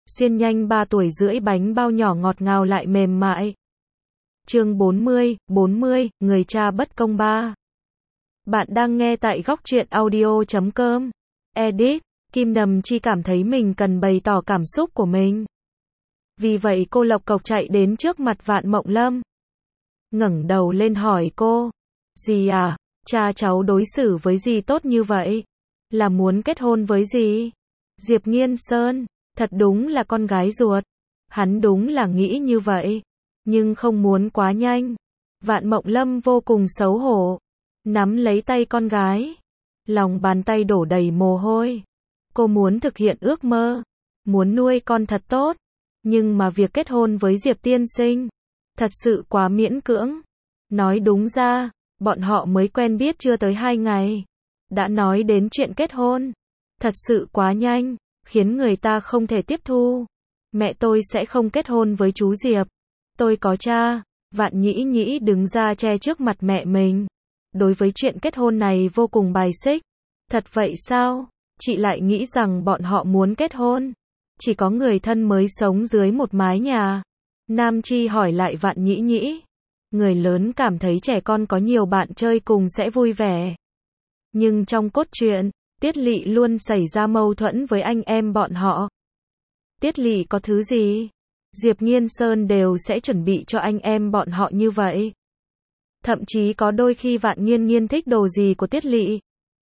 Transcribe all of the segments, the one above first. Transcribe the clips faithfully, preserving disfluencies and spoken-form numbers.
xiên nhanh ba tuổi rưỡi bánh bao nhỏ ngọt ngào lại mềm mại. Chương bốn mươi, bốn mươi, người cha bất công ba. Bạn đang nghe tại góc truyện audio chấm com. Edit, Kim Đầm Chi cảm thấy mình cần bày tỏ cảm xúc của mình. Vì vậy cô lộc cộc chạy đến trước mặt Vạn Mộng Lâm. Ngẩng đầu lên hỏi cô. Dì à, cha cháu đối xử với dì tốt như vậy. Là muốn kết hôn với dì? Diệp Nghiên Sơn, thật đúng là con gái ruột. Hắn đúng là nghĩ như vậy. Nhưng không muốn quá nhanh. Vạn Mộng Lâm vô cùng xấu hổ. Nắm lấy tay con gái. Lòng bàn tay đổ đầy mồ hôi. Cô muốn thực hiện ước mơ. Muốn nuôi con thật tốt. Nhưng mà việc kết hôn với Diệp tiên sinh. Thật sự quá miễn cưỡng. Nói đúng ra, bọn họ mới quen biết chưa tới hai ngày. Đã nói đến chuyện kết hôn. Thật sự quá nhanh. Khiến người ta không thể tiếp thu. Mẹ tôi sẽ không kết hôn với chú Diệp. Tôi có cha. Vạn Nhĩ Nhĩ đứng ra che trước mặt mẹ mình. Đối với chuyện kết hôn này vô cùng bài xích. Thật vậy sao? Chị lại nghĩ rằng bọn họ muốn kết hôn. Chỉ có người thân mới sống dưới một mái nhà. Nam Chi hỏi lại Vạn Nhĩ Nhĩ. Người lớn cảm thấy trẻ con có nhiều bạn chơi cùng sẽ vui vẻ. Nhưng trong cốt truyện, Tiết Lỵ luôn xảy ra mâu thuẫn với anh em bọn họ. Tiết Lỵ có thứ gì? Diệp Nghiên Sơn đều sẽ chuẩn bị cho anh em bọn họ như vậy. Thậm chí có đôi khi Vạn Nghiên Nghiên thích đồ gì của Tiết Lỵ.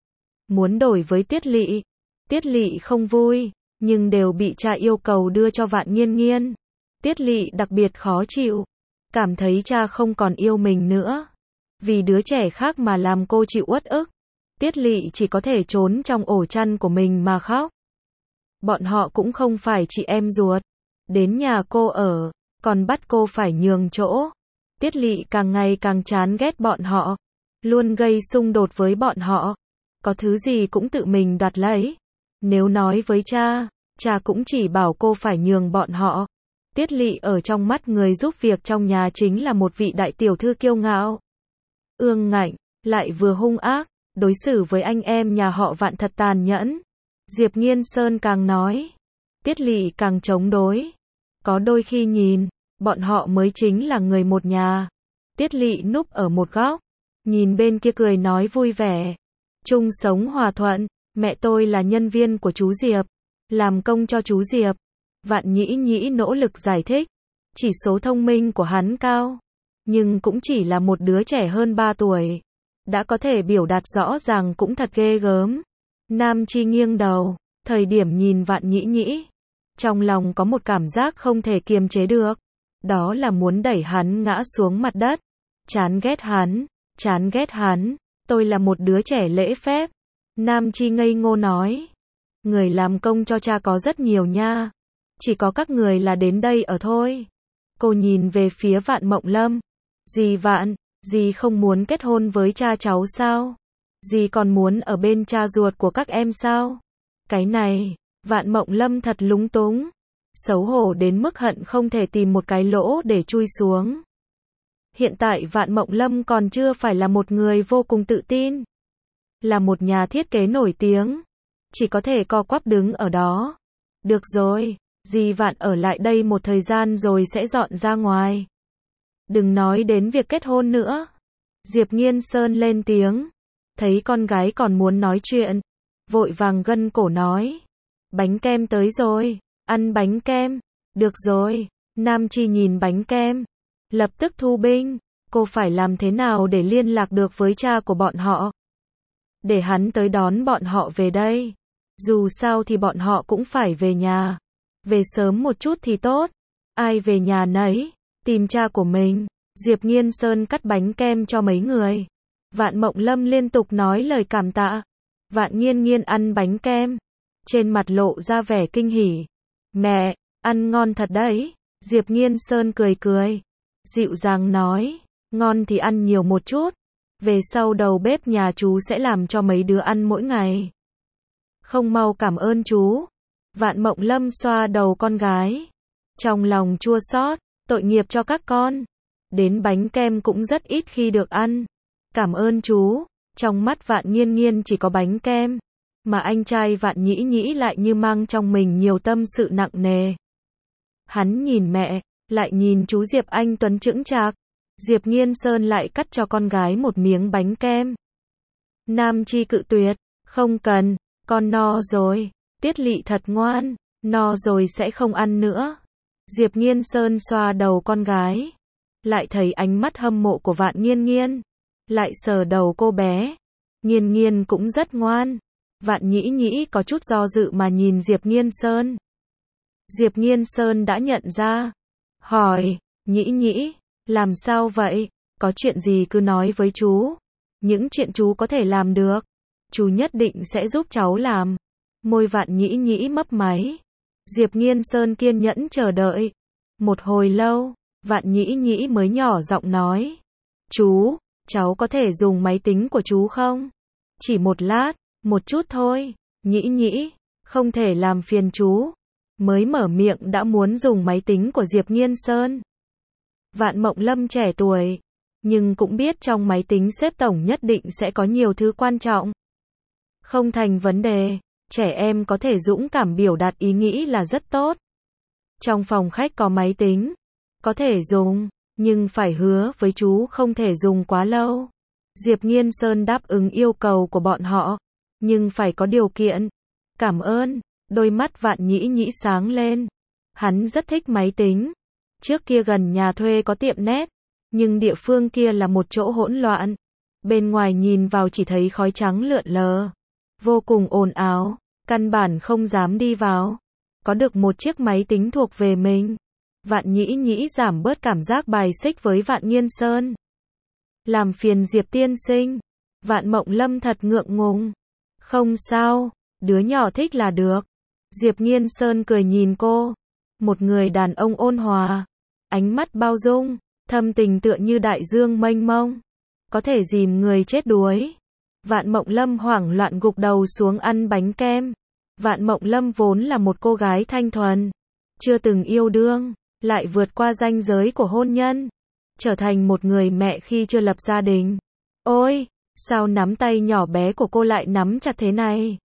Muốn đổi với Tiết Lỵ. Tiết Lỵ không vui, nhưng đều bị cha yêu cầu đưa cho Vạn Nghiên Nghiên. Tiết Lỵ đặc biệt khó chịu. Cảm thấy cha không còn yêu mình nữa. Vì đứa trẻ khác mà làm cô chịu uất ức. Tiết Lỵ chỉ có thể trốn trong ổ chăn của mình mà khóc. Bọn họ cũng không phải chị em ruột. Đến nhà cô ở, còn bắt cô phải nhường chỗ. Tiết Lỵ càng ngày càng chán ghét bọn họ. Luôn gây xung đột với bọn họ. Có thứ gì cũng tự mình đoạt lấy. Nếu nói với cha, cha cũng chỉ bảo cô phải nhường bọn họ. Tiết Lỵ ở trong mắt người giúp việc trong nhà chính là một vị đại tiểu thư kiêu ngạo. Ương ngạnh, lại vừa hung ác, đối xử với anh em nhà họ Vạn thật tàn nhẫn. Diệp Nghiên Sơn càng nói, Tiết Lỵ càng chống đối. Có đôi khi nhìn, bọn họ mới chính là người một nhà. Tiết Lỵ núp ở một góc, nhìn bên kia cười nói vui vẻ. Chung sống hòa thuận, mẹ tôi là nhân viên của chú Diệp. Làm công cho chú Diệp. Vạn Nhĩ Nhĩ nỗ lực giải thích. Chỉ số thông minh của hắn cao. Nhưng cũng chỉ là một đứa trẻ hơn ba tuổi. Đã có thể biểu đạt rõ ràng cũng thật ghê gớm. Nam Chi nghiêng đầu. Thời điểm nhìn Vạn Nhĩ Nhĩ. Trong lòng có một cảm giác không thể kiềm chế được. Đó là muốn đẩy hắn ngã xuống mặt đất. Chán ghét hắn. Chán ghét hắn. Tôi là một đứa trẻ lễ phép. Nam Chi ngây ngô nói. Người làm công cho cha có rất nhiều nha. Chỉ có các người là đến đây ở thôi. Cô nhìn về phía Vạn Mộng Lâm. Dì Vạn, dì không muốn kết hôn với cha cháu sao? Dì còn muốn ở bên cha ruột của các em sao? Cái này, Vạn Mộng Lâm thật lúng túng. Xấu hổ đến mức hận không thể tìm một cái lỗ để chui xuống. Hiện tại Vạn Mộng Lâm còn chưa phải là một người vô cùng tự tin. Là một nhà thiết kế nổi tiếng. Chỉ có thể co quắp đứng ở đó. Được rồi, dì Vạn ở lại đây một thời gian rồi sẽ dọn ra ngoài. Đừng nói đến việc kết hôn nữa. Diệp Nghiên Sơn lên tiếng. Thấy con gái còn muốn nói chuyện. Vội vàng gân cổ nói. Bánh kem tới rồi. Ăn bánh kem. Được rồi. Nam Chi nhìn bánh kem. Lập tức thu binh. Cô phải làm thế nào để liên lạc được với cha của bọn họ? Để hắn tới đón bọn họ về đây. Dù sao thì bọn họ cũng phải về nhà. Về sớm một chút thì tốt. Ai về nhà nấy. Tìm cha của mình. Diệp Nghiên Sơn cắt bánh kem cho mấy người. Vạn Mộng Lâm liên tục nói lời cảm tạ. Vạn Nghiên Nghiên ăn bánh kem. Trên mặt lộ ra vẻ kinh hỉ. Mẹ, ăn ngon thật đấy. Diệp Nghiên Sơn cười cười. Dịu dàng nói. Ngon thì ăn nhiều một chút. Về sau đầu bếp nhà chú sẽ làm cho mấy đứa ăn mỗi ngày. Không mau cảm ơn chú. Vạn Mộng Lâm xoa đầu con gái. Trong lòng chua xót, tội nghiệp cho các con. Đến bánh kem cũng rất ít khi được ăn. Cảm ơn chú. Trong mắt Vạn Nghiên Nghiên chỉ có bánh kem. Mà anh trai Vạn Nhĩ Nhĩ lại như mang trong mình nhiều tâm sự nặng nề. Hắn nhìn mẹ, lại nhìn chú Diệp Anh Tuấn chững chạc. Diệp Nghiên Sơn lại cắt cho con gái một miếng bánh kem. Nam Chi cự tuyệt, không cần, con no rồi. Tiết Lị thật ngoan, no rồi sẽ không ăn nữa. Diệp Nghiên Sơn xoa đầu con gái, lại thấy ánh mắt hâm mộ của Vạn Nghiên Nghiên, lại sờ đầu cô bé. Nghiên Nghiên cũng rất ngoan. Vạn Nhĩ Nhĩ có chút do dự mà nhìn Diệp Nghiên Sơn. Diệp Nghiên Sơn đã nhận ra, hỏi, Nhĩ Nhĩ, làm sao vậy? Có chuyện gì cứ nói với chú. Những chuyện chú có thể làm được, chú nhất định sẽ giúp cháu làm. Môi Vạn Nhĩ Nhĩ mấp máy. Diệp Nghiên Sơn kiên nhẫn chờ đợi. Một hồi lâu, Vạn Nhĩ Nhĩ mới nhỏ giọng nói, chú, cháu có thể dùng máy tính của chú không? Chỉ một lát, một chút thôi. Nhĩ Nhĩ, không thể làm phiền chú. Mới mở miệng đã muốn dùng máy tính của Diệp Nghiên Sơn. Vạn Mộng Lâm trẻ tuổi, nhưng cũng biết trong máy tính xếp tổng nhất định sẽ có nhiều thứ quan trọng. Không thành vấn đề, trẻ em có thể dũng cảm biểu đạt ý nghĩ là rất tốt. Trong phòng khách có máy tính, có thể dùng, nhưng phải hứa với chú không thể dùng quá lâu. Diệp Nghiên Sơn đáp ứng yêu cầu của bọn họ, nhưng phải có điều kiện. Cảm ơn. Đôi mắt Vạn Nhĩ Nhĩ sáng lên. Hắn rất thích máy tính. Trước kia gần nhà thuê có tiệm net, nhưng địa phương kia là một chỗ hỗn loạn. Bên ngoài nhìn vào chỉ thấy khói trắng lượn lờ, vô cùng ồn ào, căn bản không dám đi vào. Có được một chiếc máy tính thuộc về mình, Vạn Nhĩ Nhĩ giảm bớt cảm giác bài xích với Vạn Nghiên Sơn. Làm phiền Diệp tiên sinh. Vạn Mộng Lâm thật ngượng ngùng. Không sao, đứa nhỏ thích là được. Diệp Nghiên Sơn cười nhìn cô. Một người đàn ông ôn hòa, ánh mắt bao dung, thâm tình tựa như đại dương mênh mông, có thể dìm người chết đuối. Vạn Mộng Lâm hoảng loạn gục đầu xuống ăn bánh kem. Vạn Mộng Lâm vốn là một cô gái thanh thuần, chưa từng yêu đương, lại vượt qua ranh giới của hôn nhân, trở thành một người mẹ khi chưa lập gia đình. Ôi, sao nắm tay nhỏ bé của cô lại nắm chặt thế này?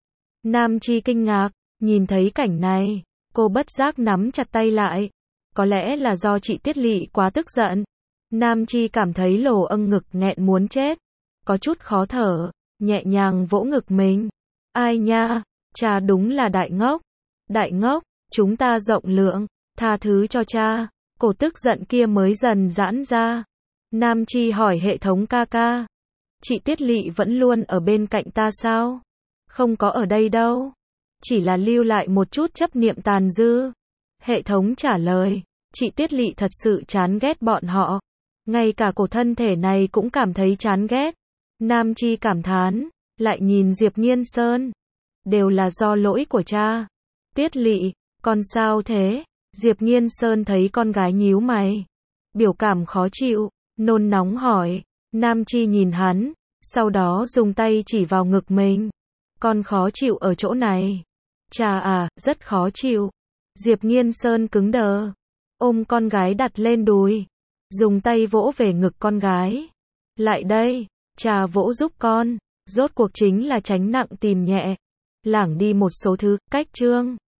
Nam Chi kinh ngạc, nhìn thấy cảnh này, cô bất giác nắm chặt tay lại. Có lẽ là do chị Tiết Lị quá tức giận. Nam Chi cảm thấy lồ âng ngực nghẹn muốn chết, có chút khó thở, nhẹ nhàng vỗ ngực mình. Ai nha, cha đúng là đại ngốc. Đại ngốc, chúng ta rộng lượng, tha thứ cho cha. Cổ tức giận kia mới dần giãn ra. Nam Chi hỏi hệ thống ca ca, chị Tiết Lị vẫn luôn ở bên cạnh ta sao? Không có ở đây đâu, chỉ là lưu lại một chút chấp niệm tàn dư. Hệ thống trả lời, chị Tiết Lị thật sự chán ghét bọn họ, ngay cả cổ thân thể này cũng cảm thấy chán ghét. Nam Chi cảm thán, lại nhìn Diệp Nghiên Sơn, đều là do lỗi của cha. Tiết Lị, con sao thế? Diệp Nghiên Sơn thấy con gái nhíu mày, biểu cảm khó chịu, nôn nóng hỏi. Nam Chi nhìn hắn, sau đó dùng tay chỉ vào ngực mình. Con khó chịu ở chỗ này. Cha à, rất khó chịu. Diệp Nghiên Sơn cứng đờ, ôm con gái đặt lên đùi, dùng tay vỗ về ngực con gái. Lại đây, cha vỗ giúp con. Rốt cuộc chính là tránh nặng tìm nhẹ, lảng đi một số thứ. Cách chương